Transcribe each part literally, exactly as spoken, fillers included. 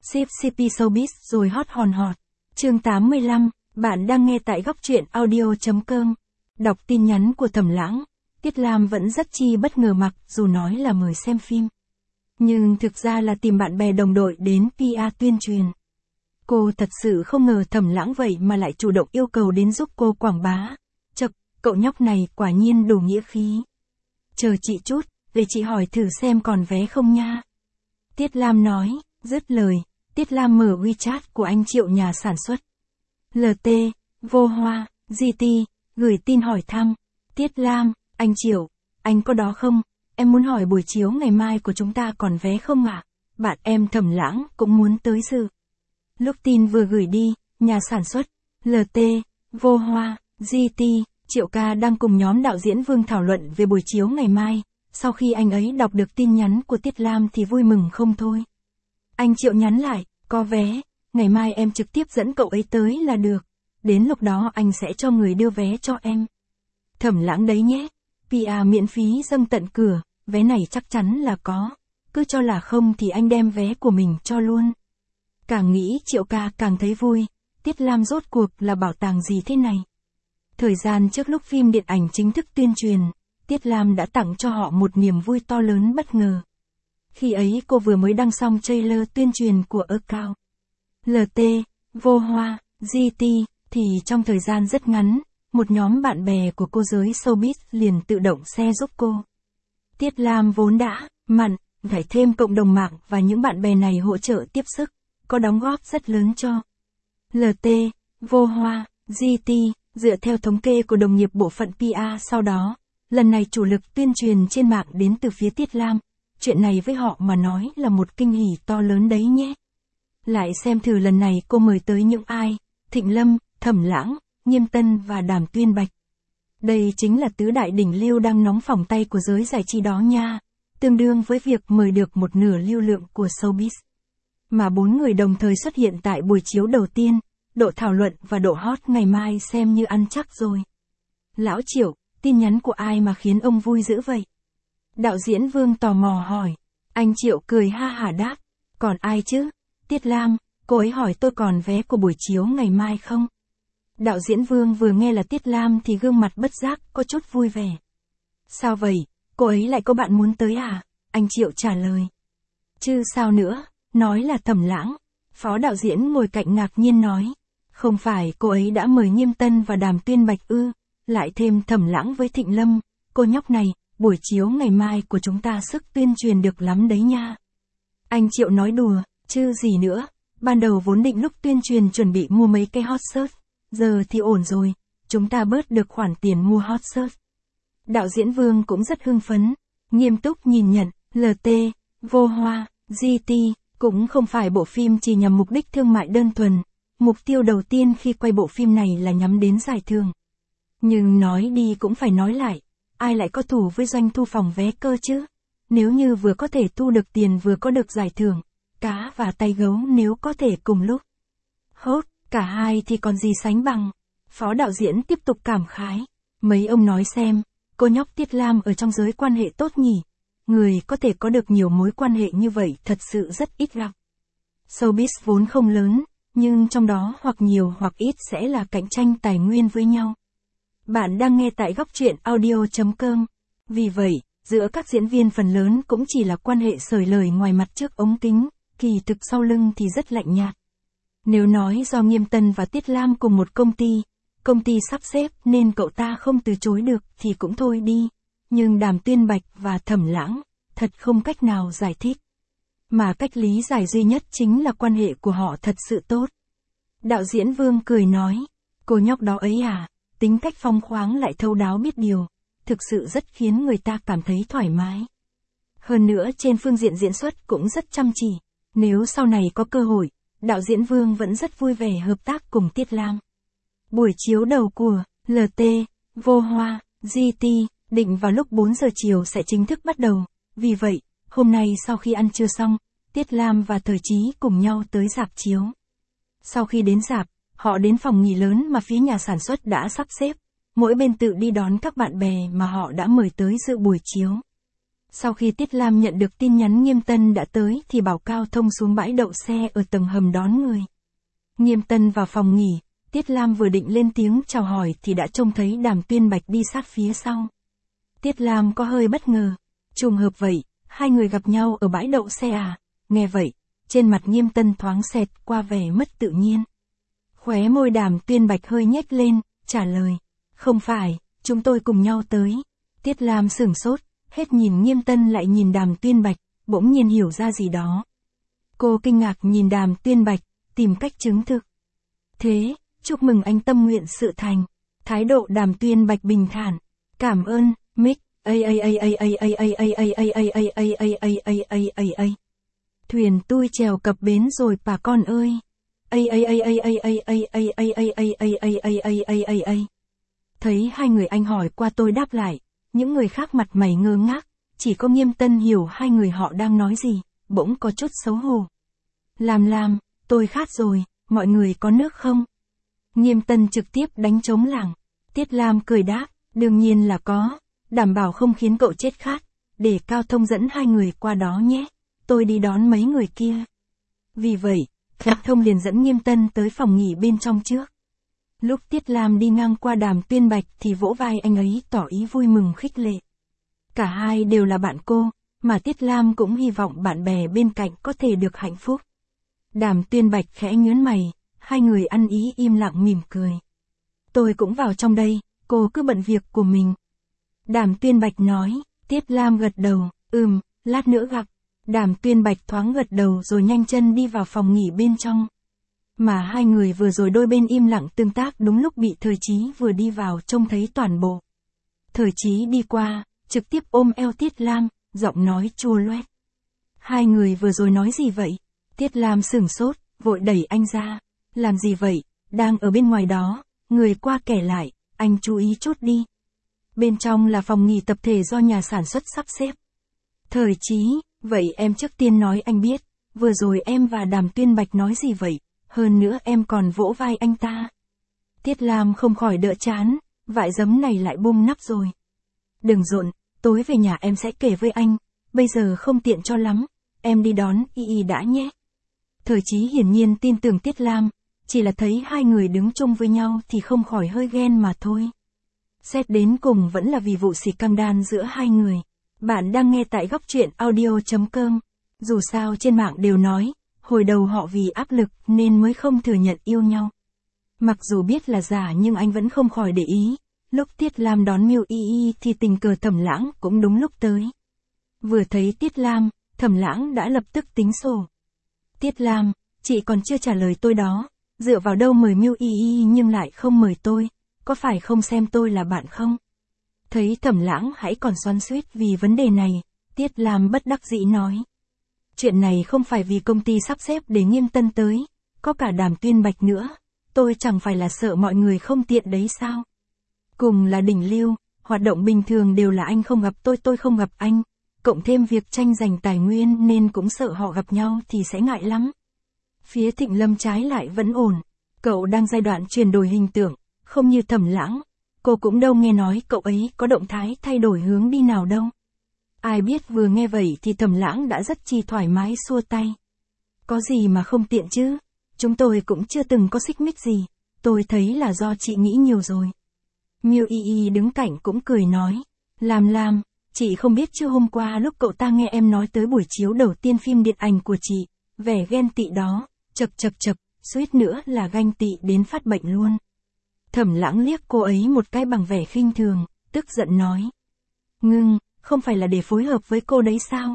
Ship xê pê Showbiz rồi hot hòn hot. Chương tám mươi lăm, bạn đang nghe tại góc truyện audio chấm com. Đọc tin nhắn của Thẩm Lãng, Tiết Lam vẫn rất chi bất ngờ mặc dù nói là mời xem phim. Nhưng thực ra là tìm bạn bè đồng đội đến pê e tuyên truyền. Cô thật sự không ngờ Thẩm Lãng vậy mà lại chủ động yêu cầu đến giúp cô quảng bá. Chậc, cậu nhóc này quả nhiên đủ nghĩa khí. Chờ chị chút, để chị hỏi thử xem còn vé không nha. Tiết Lam nói, dứt lời, Tiết Lam mở WeChat của anh Triệu nhà sản xuất. lờ tê, Vô Hoa, giê tê, gửi tin hỏi thăm. Tiết Lam, anh Triệu, anh có đó không? Em muốn hỏi buổi chiếu ngày mai của chúng ta còn vé không ạ? À? Bạn em Thẩm Lãng cũng muốn tới dự. Lúc tin vừa gửi đi, nhà sản xuất, lờ tê, Vô Hoa, giê tê, Triệu ca đang cùng nhóm đạo diễn Vương thảo luận về buổi chiếu ngày mai. Sau khi anh ấy đọc được tin nhắn của Tiết Lam thì vui mừng không thôi. Anh Triệu nhắn lại, có vé, ngày mai em trực tiếp dẫn cậu ấy tới là được. Đến lúc đó anh sẽ cho người đưa vé cho em. Thẩm Lãng đấy nhé, pê e miễn phí dâng tận cửa, vé này chắc chắn là có. Cứ cho là không thì anh đem vé của mình cho luôn. Càng nghĩ Triệu ca càng thấy vui, Tiết Lam rốt cuộc là bảo tàng gì thế này. Thời gian trước lúc phim điện ảnh chính thức tuyên truyền, Tiết Lam đã tặng cho họ một niềm vui to lớn bất ngờ. Khi ấy cô vừa mới đăng xong trailer tuyên truyền của Account. lờ tê, Vô Hoa, giê tê, thì trong thời gian rất ngắn, một nhóm bạn bè của cô giới showbiz liền tự động share giúp cô. Tiết Lam vốn đã mặn, phải thêm cộng đồng mạng và những bạn bè này hỗ trợ tiếp sức, có đóng góp rất lớn cho. lờ tê, Vô Hoa, giê tê, dựa theo thống kê của đồng nghiệp bộ phận pê e sau đó, lần này chủ lực tuyên truyền trên mạng đến từ phía Tiết Lam. Chuyện này với họ mà nói là một kinh hỉ to lớn đấy nhé. Lại xem thử lần này cô mời tới những ai, Thịnh Lâm, Thẩm Lãng, Nghiêm Tân và Đàm Tuyên Bạch. Đây chính là tứ đại đỉnh lưu đang nóng phỏng tay của giới giải trí đó nha, tương đương với việc mời được một nửa lưu lượng của showbiz. Mà bốn người đồng thời xuất hiện tại buổi chiếu đầu tiên, độ thảo luận và độ hot ngày mai xem như ăn chắc rồi. Lão Triệu, tin nhắn của ai mà khiến ông vui dữ vậy? Đạo diễn Vương tò mò hỏi. Anh Triệu cười ha hả đáp. Còn ai chứ? Tiết Lam, cô ấy hỏi tôi còn vé của buổi chiếu ngày mai không? Đạo diễn Vương vừa nghe là Tiết Lam thì gương mặt bất giác có chút vui vẻ. Sao vậy? Cô ấy lại có bạn muốn tới à? Anh Triệu trả lời. Chứ sao nữa, nói là Thẩm Lãng. Phó đạo diễn ngồi cạnh ngạc nhiên nói. Không phải cô ấy đã mời Nghiêm Tân và Đàm Tuyên Bạch ư? Lại thêm Thẩm Lãng với Thịnh Lâm, cô nhóc này, buổi chiếu ngày mai của chúng ta sức tuyên truyền được lắm đấy nha. Anh Triệu nói đùa, chứ gì nữa, ban đầu vốn định lúc tuyên truyền chuẩn bị mua mấy cái hot search, giờ thì ổn rồi, chúng ta bớt được khoản tiền mua hot search. Đạo diễn Vương cũng rất hưng phấn, nghiêm túc nhìn nhận, lờ tê, Vô Hoa, giê tê, cũng không phải bộ phim chỉ nhằm mục đích thương mại đơn thuần, mục tiêu đầu tiên khi quay bộ phim này là nhắm đến giải thưởng. Nhưng nói đi cũng phải nói lại, ai lại có thù với doanh thu phòng vé cơ chứ? Nếu như vừa có thể thu được tiền vừa có được giải thưởng, cá và tay gấu nếu có thể cùng lúc. Hốt, cả hai thì còn gì sánh bằng. Phó đạo diễn tiếp tục cảm khái. Mấy ông nói xem, cô nhóc Tiết Lam ở trong giới quan hệ tốt nhỉ? Người có thể có được nhiều mối quan hệ như vậy thật sự rất ít gặp. Showbiz vốn không lớn, nhưng trong đó hoặc nhiều hoặc ít sẽ là cạnh tranh tài nguyên với nhau. Bạn đang nghe tại góc truyện audio chấm com. Vì vậy, giữa các diễn viên phần lớn cũng chỉ là quan hệ sởi lời ngoài mặt trước ống kính, kỳ thực sau lưng thì rất lạnh nhạt. Nếu nói do Nghiêm Tân và Tiết Lam cùng một công ty, công ty sắp xếp nên cậu ta không từ chối được thì cũng thôi đi. Nhưng Đàm Tuyên Bạch và Thẩm Lãng, thật không cách nào giải thích. Mà cách lý giải duy nhất chính là quan hệ của họ thật sự tốt. Đạo diễn Vương cười nói, cô nhóc đó ấy à, tính cách phóng khoáng lại thấu đáo biết điều, thực sự rất khiến người ta cảm thấy thoải mái. Hơn nữa trên phương diện diễn xuất cũng rất chăm chỉ, nếu sau này có cơ hội, đạo diễn Vương vẫn rất vui vẻ hợp tác cùng Tiết Lam. Buổi chiếu đầu của lờ tê, Vô Hoa, giê tê, định vào lúc bốn giờ chiều sẽ chính thức bắt đầu, vì vậy, hôm nay sau khi ăn trưa xong, Tiết Lam và Thời Chí cùng nhau tới rạp chiếu. Sau khi đến rạp, họ đến phòng nghỉ lớn mà phía nhà sản xuất đã sắp xếp, mỗi bên tự đi đón các bạn bè mà họ đã mời tới dự buổi chiếu. Sau khi Tiết Lam nhận được tin nhắn Nghiêm Tân đã tới thì bảo Cao Thông xuống bãi đậu xe ở tầng hầm đón người. Nghiêm Tân vào phòng nghỉ, Tiết Lam vừa định lên tiếng chào hỏi thì đã trông thấy Đàm Tuyên Bạch đi sát phía sau. Tiết Lam có hơi bất ngờ. Trùng hợp vậy, hai người gặp nhau ở bãi đậu xe à? Nghe vậy, trên mặt Nghiêm Tân thoáng xẹt qua vẻ mất tự nhiên. Khóe môi Đàm Tuyên Bạch hơi nhếch lên, trả lời. Không phải, chúng tôi cùng nhau tới. Tiết Lam sửng sốt, hết nhìn Nghiêm Tân lại nhìn Đàm Tuyên Bạch, bỗng nhiên hiểu ra gì đó. Cô kinh ngạc nhìn Đàm Tuyên Bạch, tìm cách chứng thực. Thế, chúc mừng anh tâm nguyện sự thành. Thái độ Đàm Tuyên Bạch bình thản. Cảm ơn, Mick. A a a a a a a a a a a a a a a a a a a. Thuyền tui chèo cập bến rồi bà con ơi. A a a a a a a a a a a a a a a a a. Thấy hai người anh hỏi qua tôi đáp lại, những người khác mặt mày ngơ ngác, chỉ có Nghiêm Tân hiểu hai người họ đang nói gì, bỗng có chút xấu hổ. Làm làm, tôi khát rồi, mọi người có nước không? Nghiêm Tân trực tiếp đánh trống lảng. Tiết Lam cười đáp, đương nhiên là có, đảm bảo không khiến cậu chết khát, để Cao Thông dẫn hai người qua đó nhé, tôi đi đón mấy người kia. Vì vậy, Cao Thông liền dẫn Nghiêm Tân tới phòng nghỉ bên trong trước. Lúc Tiết Lam đi ngang qua Đàm Tuyên Bạch thì vỗ vai anh ấy tỏ ý vui mừng khích lệ. Cả hai đều là bạn cô, mà Tiết Lam cũng hy vọng bạn bè bên cạnh có thể được hạnh phúc. Đàm Tuyên Bạch khẽ nhướng mày, hai người ăn ý im lặng mỉm cười. Tôi cũng vào trong đây, cô cứ bận việc của mình. Đàm Tuyên Bạch nói, Tiết Lam gật đầu, ừm, lát nữa gặp. Đàm Tuyên Bạch thoáng gật đầu rồi nhanh chân đi vào phòng nghỉ bên trong. Mà hai người vừa rồi đôi bên im lặng tương tác đúng lúc bị Thời Chí vừa đi vào trông thấy toàn bộ. Thời Chí đi qua, trực tiếp ôm eo Tiết Lam, giọng nói chua loét. Hai người vừa rồi nói gì vậy? Tiết Lam sửng sốt, vội đẩy anh ra. Làm gì vậy? Đang ở bên ngoài đó, người qua kể lại, anh chú ý chút đi. Bên trong là phòng nghỉ tập thể do nhà sản xuất sắp xếp. Thời Chí, vậy em trước tiên nói anh biết, vừa rồi em và Đàm Tuyên Bạch nói gì vậy? Hơn nữa em còn vỗ vai anh ta. Tiết Lam không khỏi đỡ chán, vại giấm này lại bung nắp rồi. Đừng rộn, tối về nhà em sẽ kể với anh, bây giờ không tiện cho lắm, em đi đón Y Y đã nhé. Thời Chí hiển nhiên tin tưởng Tiết Lam, chỉ là thấy hai người đứng chung với nhau thì không khỏi hơi ghen mà thôi. Xét đến cùng vẫn là vì vụ xì căng đan giữa hai người. Bạn đang nghe tại góc truyện audio chấm com. Dù sao trên mạng đều nói, hồi đầu họ vì áp lực nên mới không thừa nhận yêu nhau. Mặc dù biết là giả nhưng anh vẫn không khỏi để ý. Lúc Tiết Lam đón Miêu Y Y thì tình cờ Thẩm Lãng cũng đúng lúc tới. Vừa thấy Tiết Lam, Thẩm Lãng đã lập tức tính sổ. Tiết Lam, chị còn chưa trả lời tôi đó, dựa vào đâu mời Miêu Y Y nhưng lại không mời tôi, có phải không xem tôi là bạn không? Thấy Thẩm Lãng hãy còn xoắn xuýt vì vấn đề này, Tiết Lam bất đắc dĩ nói. Chuyện này không phải vì công ty sắp xếp để Nghiêm Tân tới, có cả Đàm Tuyên Bạch nữa, tôi chẳng phải là sợ mọi người không tiện đấy sao? Cùng là đỉnh lưu, hoạt động bình thường đều là anh không gặp tôi tôi không gặp anh, cộng thêm việc tranh giành tài nguyên nên cũng sợ họ gặp nhau thì sẽ ngại lắm. Phía Thịnh Lâm trái lại vẫn ổn, cậu đang giai đoạn chuyển đổi hình tượng, không như Thẩm Lãng, cô cũng đâu nghe nói cậu ấy có động thái thay đổi hướng đi nào đâu. Ai biết vừa nghe vậy thì Thẩm Lãng đã rất chi thoải mái xua tay. Có gì mà không tiện chứ, chúng tôi cũng chưa từng có xích mích gì, tôi thấy là do chị nghĩ nhiều rồi. Miêu Y Y đứng cạnh cũng cười nói, làm làm, chị không biết chứ hôm qua lúc cậu ta nghe em nói tới buổi chiếu đầu tiên phim điện ảnh của chị, vẻ ghen tị đó, chật chật chật, suýt nữa là ganh tị đến phát bệnh luôn. Thẩm Lãng liếc cô ấy một cái bằng vẻ khinh thường, tức giận nói. Ngưng, không phải là để phối hợp với cô đấy sao?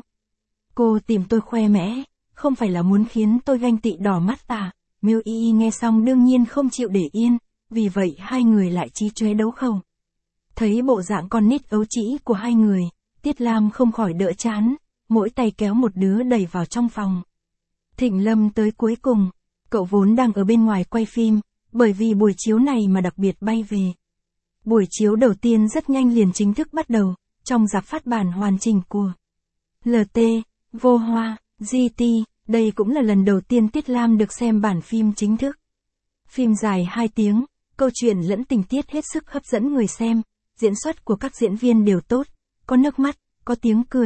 Cô tìm tôi khoe mẽ, không phải là muốn khiến tôi ganh tị đỏ mắt à? Miêu Y Y nghe xong đương nhiên không chịu để yên, vì vậy hai người lại chí chóe đấu khẩu. Thấy bộ dạng con nít ấu trĩ của hai người, Tiết Lam không khỏi đỡ chán, mỗi tay kéo một đứa đẩy vào trong phòng. Thịnh Lâm tới cuối cùng, cậu vốn đang ở bên ngoài quay phim, bởi vì buổi chiếu này mà đặc biệt bay về. Buổi chiếu đầu tiên rất nhanh liền chính thức bắt đầu, trong rạp phát bản hoàn chỉnh của lờ tê, Vô Hoa, giê tê, đây cũng là lần đầu tiên Tiết Lam được xem bản phim chính thức. Phim dài hai tiếng, câu chuyện lẫn tình tiết hết sức hấp dẫn người xem, diễn xuất của các diễn viên đều tốt, có nước mắt, có tiếng cười,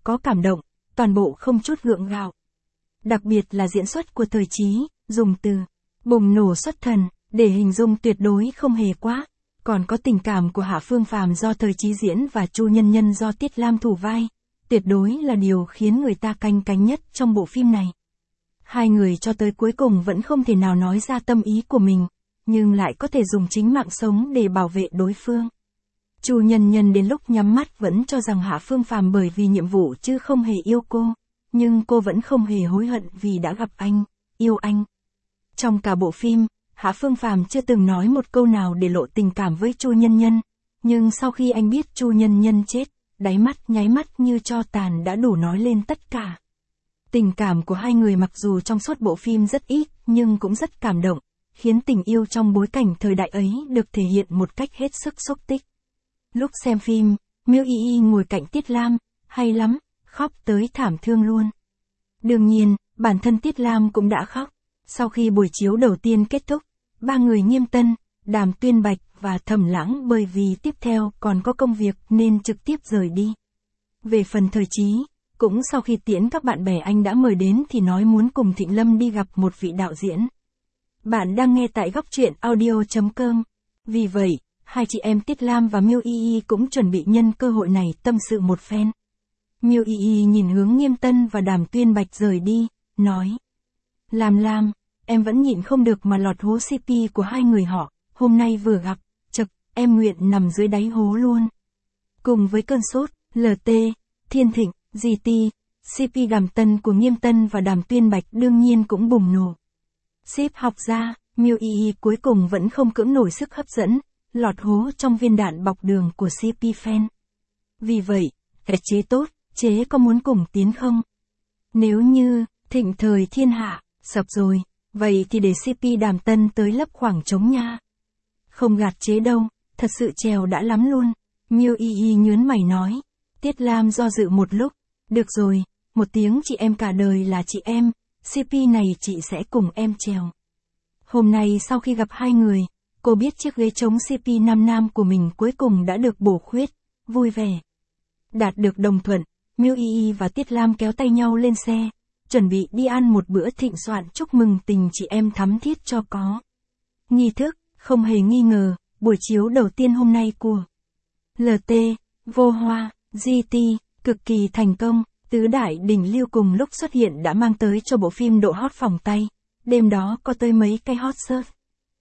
có cảm động, toàn bộ không chút gượng gạo. Đặc biệt là diễn xuất của Thời Chí, dùng từ bùng nổ xuất thần để hình dung tuyệt đối không hề quá. Còn có tình cảm của Hạ Phương Phàm do Thời Chí diễn và Chu Nhân Nhân do Tiết Lam thủ vai, tuyệt đối là điều khiến người ta canh cánh nhất trong bộ phim này. Hai người cho tới cuối cùng vẫn không thể nào nói ra tâm ý của mình, nhưng lại có thể dùng chính mạng sống để bảo vệ đối phương. Chu Nhân Nhân đến lúc nhắm mắt vẫn cho rằng Hạ Phương Phàm bởi vì nhiệm vụ chứ không hề yêu cô, nhưng cô vẫn không hề hối hận vì đã gặp anh, yêu anh. Trong cả bộ phim, Hạ Phương Phàm chưa từng nói một câu nào để lộ tình cảm với Chu Nhân Nhân, nhưng sau khi anh biết Chu Nhân Nhân chết, đáy mắt nháy mắt như tro tàn đã đủ nói lên tất cả. Tình cảm của hai người mặc dù trong suốt bộ phim rất ít, nhưng cũng rất cảm động, khiến tình yêu trong bối cảnh thời đại ấy được thể hiện một cách hết sức xúc tích. Lúc xem phim, Miêu Y Y ngồi cạnh Tiết Lam, hay lắm, khóc tới thảm thương luôn. Đương nhiên, bản thân Tiết Lam cũng đã khóc. Sau khi buổi chiếu đầu tiên kết thúc, ba người Nghiêm Tân, Đàm Tuyên Bạch và Thẩm Lãng bởi vì tiếp theo còn có công việc nên trực tiếp rời đi. Về phần Thời Chí, cũng sau khi tiễn các bạn bè anh đã mời đến thì nói muốn cùng Thịnh Lâm đi gặp một vị đạo diễn. Bạn đang nghe tại góc truyện audio chấm com. Vì vậy, hai chị em Tiết Lam và Miêu Y Y cũng chuẩn bị nhân cơ hội này tâm sự một phen. Miêu Y Y nhìn hướng Nghiêm Tân và Đàm Tuyên Bạch rời đi, nói: Lam Lam, em vẫn nhịn không được mà lọt hố xê pê của hai người họ, hôm nay vừa gặp, chực, em nguyện nằm dưới đáy hố luôn. Cùng với cơn sốt, lờ tê, Thiên Thịnh, giê tê, xê pê Đàm Tân của Nghiêm Tân và Đàm Tuyên Bạch đương nhiên cũng bùng nổ. Ship học ra, Miêu Y Y cuối cùng vẫn không cưỡng nổi sức hấp dẫn, lọt hố trong viên đạn bọc đường của xê pê fan. Vì vậy, cái chế tốt, chế có muốn cùng tiến không? Nếu như, thịnh thời thiên hạ, sập rồi, vậy thì để xê pê Đàm Tân tới lấp khoảng trống nha. Không gạt chế đâu, thật sự trèo đã lắm luôn. Miêu Y Y nhớn mày nói. Tiết Lam do dự một lúc, được rồi, một tiếng chị em cả đời là chị em, xê pê này chị sẽ cùng em trèo. Hôm nay sau khi gặp hai người, cô biết chiếc ghế trống xê pê nam nam của mình cuối cùng đã được bổ khuyết, vui vẻ. Đạt được đồng thuận, Miêu Y Y và Tiết Lam kéo tay nhau lên xe, chuẩn bị đi ăn một bữa thịnh soạn chúc mừng tình chị em thắm thiết cho có. Nghi thức, không hề nghi ngờ, buổi chiếu đầu tiên hôm nay của lờ tê, Vô Hoa, giê tê, cực kỳ thành công, tứ đại đỉnh lưu cùng lúc xuất hiện đã mang tới cho bộ phim độ hot phòng tay, đêm đó có tới mấy cái hot search.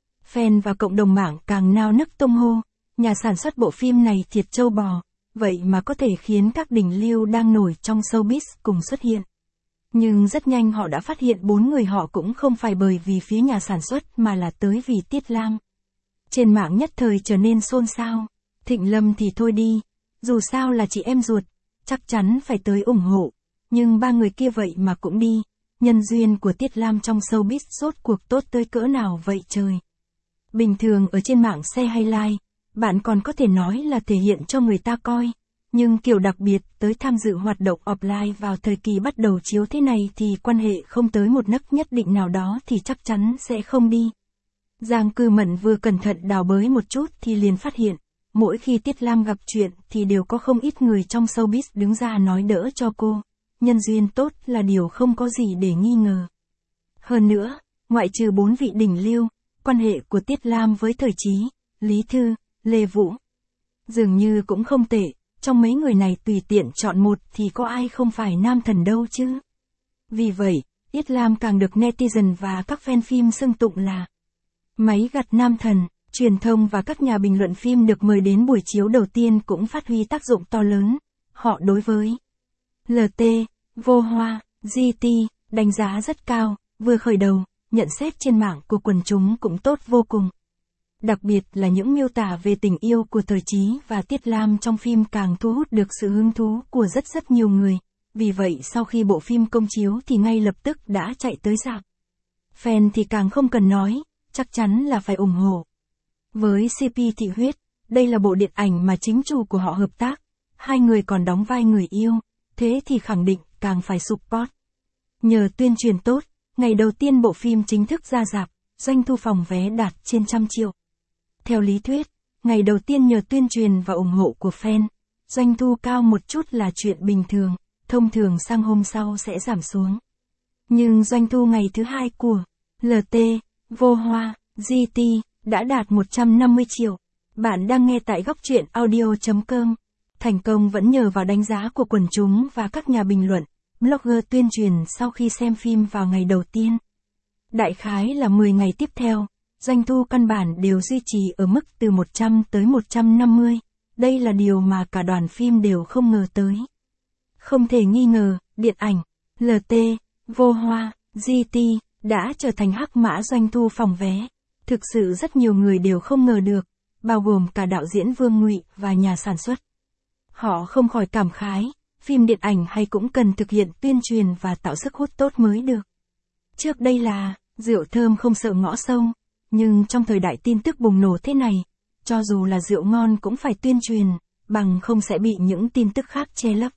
Fan và cộng đồng mạng càng nao nức tung hô, nhà sản xuất bộ phim này thiệt trâu bò, vậy mà có thể khiến các đỉnh lưu đang nổi trong showbiz cùng xuất hiện. Nhưng rất nhanh họ đã phát hiện bốn người họ cũng không phải bởi vì phía nhà sản xuất mà là tới vì Tiết Lam. Trên mạng nhất thời trở nên xôn xao, Thịnh Lâm thì thôi đi, dù sao là chị em ruột, chắc chắn phải tới ủng hộ, nhưng ba người kia vậy mà cũng đi, nhân duyên của Tiết Lam trong showbiz rốt cuộc tốt tới cỡ nào vậy trời. Bình thường ở trên mạng share hay like, bạn còn có thể nói là thể hiện cho người ta coi, nhưng kiểu đặc biệt tới tham dự hoạt động offline vào thời kỳ bắt đầu chiếu thế này thì quan hệ không tới một nấc nhất định nào đó thì chắc chắn sẽ không đi. Giang Cư Mận vừa cẩn thận đào bới một chút thì liền phát hiện, mỗi khi Tiết Lam gặp chuyện thì đều có không ít người trong showbiz đứng ra nói đỡ cho cô, nhân duyên tốt là điều không có gì để nghi ngờ. Hơn nữa, ngoại trừ bốn vị đỉnh lưu, quan hệ của Tiết Lam với Thời Chí, Lý Thư, Lê Vũ dường như cũng không tệ, trong mấy người này tùy tiện chọn một thì có ai không phải nam thần đâu chứ. Vì vậy, Tiết Lam càng được netizen và các fan phim xưng tụng là máy gặt nam thần. Truyền thông và các nhà bình luận phim được mời đến buổi chiếu đầu tiên cũng phát huy tác dụng to lớn. Họ đối với lờ tê, Vô Hoa, giê tê, đánh giá rất cao, vừa khởi đầu, nhận xét trên mạng của quần chúng cũng tốt vô cùng. Đặc biệt là những miêu tả về tình yêu của Thời Chí và Tiết Lam trong phim càng thu hút được sự hứng thú của rất rất nhiều người. Vì vậy sau khi bộ phim công chiếu thì ngay lập tức đã chạy tới rạp. Fan thì càng không cần nói, chắc chắn là phải ủng hộ. Với xê pê Thị Huyết, đây là bộ điện ảnh mà chính chủ của họ hợp tác, hai người còn đóng vai người yêu, thế thì khẳng định càng phải support. Nhờ tuyên truyền tốt, ngày đầu tiên bộ phim chính thức ra rạp, doanh thu phòng vé đạt trên trăm triệu. Theo lý thuyết, ngày đầu tiên nhờ tuyên truyền và ủng hộ của fan, doanh thu cao một chút là chuyện bình thường, thông thường sang hôm sau sẽ giảm xuống. Nhưng doanh thu ngày thứ hai của lờ tê, Vô Hoa, giê tê đã đạt một trăm năm mươi triệu. Bạn đang nghe tại góc truyện audio chấm com. Thành công vẫn nhờ vào đánh giá của quần chúng và các nhà bình luận, blogger tuyên truyền sau khi xem phim vào ngày đầu tiên. Đại khái là mười ngày tiếp theo, doanh thu căn bản đều duy trì ở mức từ một trăm tới một trăm năm mươi. Đây là điều mà cả đoàn phim đều không ngờ tới. Không thể nghi ngờ, điện ảnh lờ tê, Vô Hoa, giê tê đã trở thành hắc mã doanh thu phòng vé. Thực sự rất nhiều người đều không ngờ được, bao gồm cả đạo diễn Vương Ngụy và nhà sản xuất. Họ không khỏi cảm khái, phim điện ảnh hay cũng cần thực hiện tuyên truyền và tạo sức hút tốt mới được. Trước đây là, rượu thơm không sợ ngõ sông, nhưng trong thời đại tin tức bùng nổ thế này, cho dù là rượu ngon cũng phải tuyên truyền, bằng không sẽ bị những tin tức khác che lấp.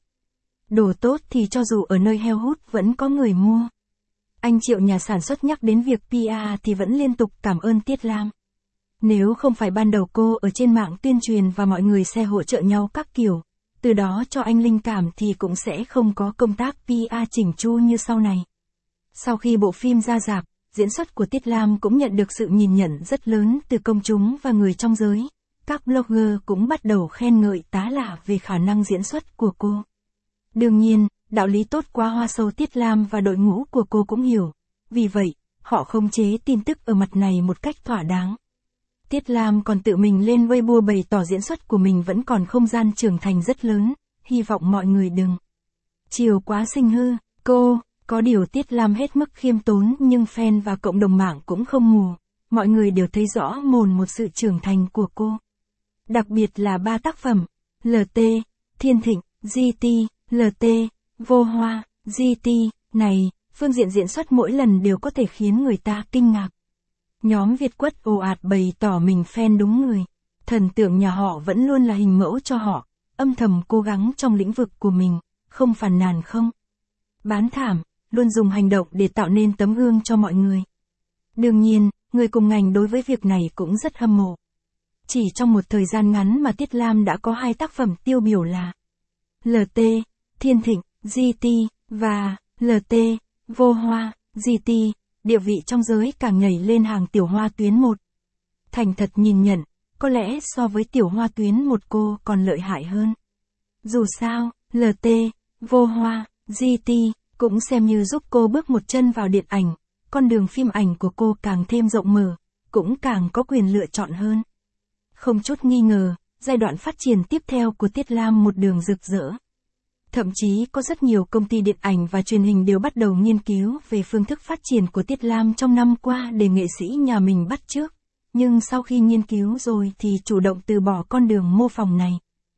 Đồ tốt thì cho dù ở nơi heo hút vẫn có người mua. Anh Triệu nhà sản xuất nhắc đến việc pê e thì vẫn liên tục cảm ơn Tiết Lam. Nếu không phải ban đầu cô ở trên mạng tuyên truyền và mọi người sẽ hỗ trợ nhau các kiểu, từ đó cho anh linh cảm thì cũng sẽ không có công tác pê e chỉnh chu như sau này. Sau khi bộ phim ra rạp, diễn xuất của Tiết Lam cũng nhận được sự nhìn nhận rất lớn từ công chúng và người trong giới. Các blogger cũng bắt đầu khen ngợi tá lả về khả năng diễn xuất của cô. Đương nhiên, đạo lý tốt quá hoa sâu Tiết Lam và đội ngũ của cô cũng hiểu. Vì vậy, họ khống chế tin tức ở mặt này một cách thỏa đáng. Tiết Lam còn tự mình lên Weibo bày tỏ diễn xuất của mình vẫn còn không gian trưởng thành rất lớn, hy vọng mọi người đừng chiều quá sinh hư. Cô, có điều Tiết Lam hết mức khiêm tốn nhưng fan và cộng đồng mạng cũng không mù. Mọi người đều thấy rõ mồn một sự trưởng thành của cô. Đặc biệt là ba tác phẩm, lờ tê, Thiên Thịnh, giê tê, lờ tê, Vô Hoa, giê tê, này, phương diện diễn xuất mỗi lần đều có thể khiến người ta kinh ngạc. Nhóm Việt Quất ồ ạt bày tỏ mình fan đúng người. Thần tượng nhà họ vẫn luôn là hình mẫu cho họ, âm thầm cố gắng trong lĩnh vực của mình, không phàn nàn không bán thảm, luôn dùng hành động để tạo nên tấm gương cho mọi người. Đương nhiên, người cùng ngành đối với việc này cũng rất hâm mộ. Chỉ trong một thời gian ngắn mà Tiết Lam đã có hai tác phẩm tiêu biểu là lờ tê, Thiên Thịnh, giê tê và lờ tê, Vô Hoa, giê tê, địa vị trong giới càng nhảy lên hàng tiểu hoa tuyến một. Thành thật nhìn nhận, có lẽ so với tiểu hoa tuyến một cô còn lợi hại hơn. Dù sao, lờ tê, Vô Hoa, giê tê cũng xem như giúp cô bước một chân vào điện ảnh, con đường phim ảnh của cô càng thêm rộng mở, cũng càng có quyền lựa chọn hơn. Không chút nghi ngờ, giai đoạn phát triển tiếp theo của Tiết Lam một đường rực rỡ. Thậm chí có rất nhiều công ty điện ảnh và truyền hình đều bắt đầu nghiên cứu về phương thức phát triển của Tiết Lam trong năm qua để nghệ sĩ nhà mình bắt chước. Nhưng sau khi nghiên cứu rồi thì chủ động từ bỏ con đường mô phỏng này.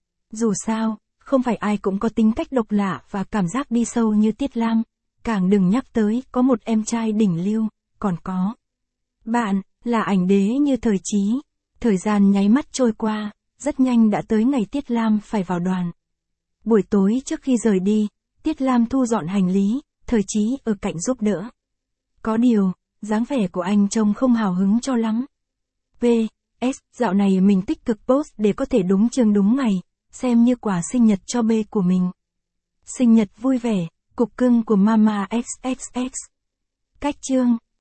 Dù sao, không phải ai cũng có tính cách độc lạ và cảm giác đi sâu như Tiết Lam. Càng đừng nhắc tới có một em trai đỉnh lưu, còn có bạn, là ảnh đế như thời Chí. Thời gian nháy mắt trôi qua, rất nhanh đã tới ngày Tiết Lam phải vào đoàn. Buổi tối trước khi rời đi, Tiết Lam thu dọn hành lý, thời Chí ở cạnh giúp đỡ. Có điều, dáng vẻ của anh trông không hào hứng cho lắm. pê ét, dạo này mình tích cực post để có thể đúng chương đúng ngày, xem như quà sinh nhật cho B của mình. Sinh nhật vui vẻ, cục cưng của Mama ích ích ích. Cách chương